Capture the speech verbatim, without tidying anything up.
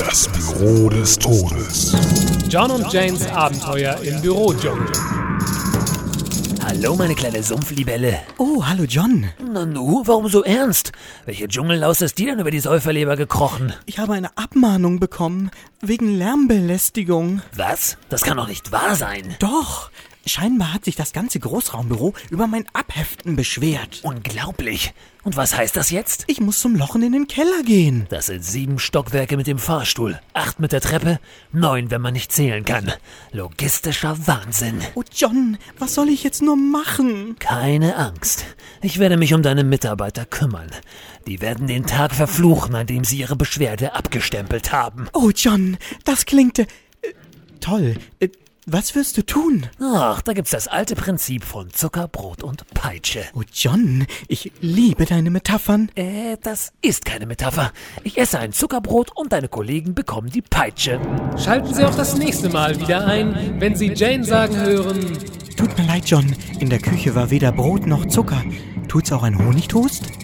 Das Büro des Todes. John und Janes Abenteuer im Bürodschungel. Hallo, meine kleine Sumpflibelle. Oh, hallo John. Na nu, warum so ernst? Welche Dschungellaus ist dir denn über die Säuferleber gekrochen? Ich habe eine Abmahnung bekommen, wegen Lärmbelästigung. Was? Das kann doch nicht wahr sein. Doch, scheinbar hat sich das ganze Großraumbüro über mein Abheften beschwert. Unglaublich. Und was heißt das jetzt? Ich muss zum Lochen in den Keller gehen. Das sind sieben Stockwerke mit dem Fahrstuhl, acht mit der Treppe, neun, wenn man nicht zählen kann. Logistischer Wahnsinn. Oh John, was soll ich jetzt nur machen? Keine Angst. Ich werde mich um deine Mitarbeiter kümmern. Die werden den Tag verfluchen, an dem sie ihre Beschwerde abgestempelt haben. Oh John, das klingt äh, toll. Äh, Was wirst du tun? Ach, da gibt's das alte Prinzip von Zucker, Brot und Peitsche. Oh John, ich liebe deine Metaphern. Äh, das ist keine Metapher. Ich esse ein Zuckerbrot und deine Kollegen bekommen die Peitsche. Schalten Sie auch das nächste Mal wieder ein, wenn Sie Jane sagen hören: Tut mir leid, John. In der Küche war weder Brot noch Zucker. Tut's auch ein Honigtoast?